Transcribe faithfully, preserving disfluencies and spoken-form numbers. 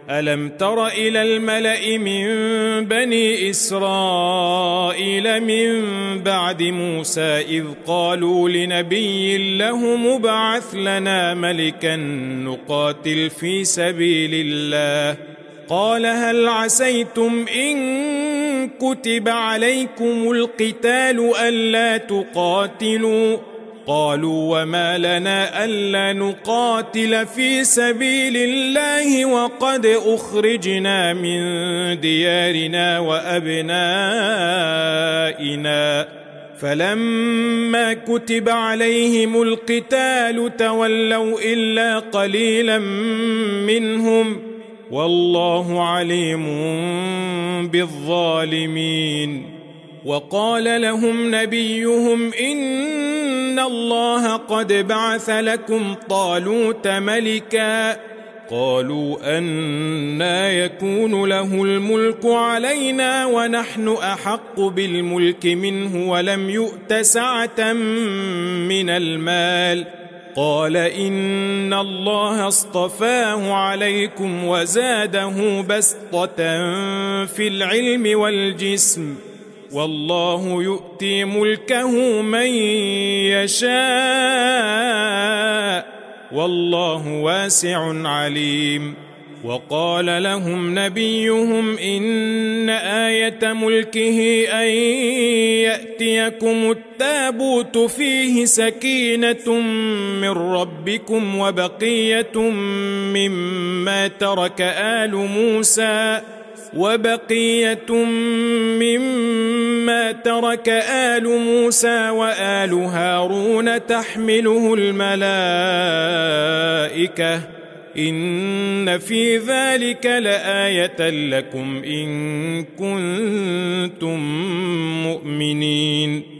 ألم تر إلى الملأ من بني إسرائيل من بعد موسى إذ قالوا لنبي له مبعث لنا ملكا نقاتل في سبيل الله قال هل عسيتم إن كتب عليكم القتال ألا تقاتلوا قالوا وما لنا ألا نقاتل في سبيل الله وقد أخرجنا من ديارنا وأبنائنا فلما كتب عليهم القتال تولوا إلا قليلا منهم والله عليم بالظالمين وقال لهم نبيهم إن الله قد بعث لكم طالوت ملكا قالوا أنى يكون له الملك علينا ونحن أحق بالملك منه ولم يؤت سعة من المال قال إن الله اصطفاه عليكم وزاده بسطة في العلم والجسم والله يؤتي ملكه من يشاء والله واسع عليم وقال لهم نبيهم إن آية ملكه أن يأتيكم التابوت فيه سكينة من ربكم وبقية مما ترك آل موسى وبقية مما ترك آل موسى وآل هارون تحمله الملائكة إن في ذلك لآية لكم إن كنتم مؤمنين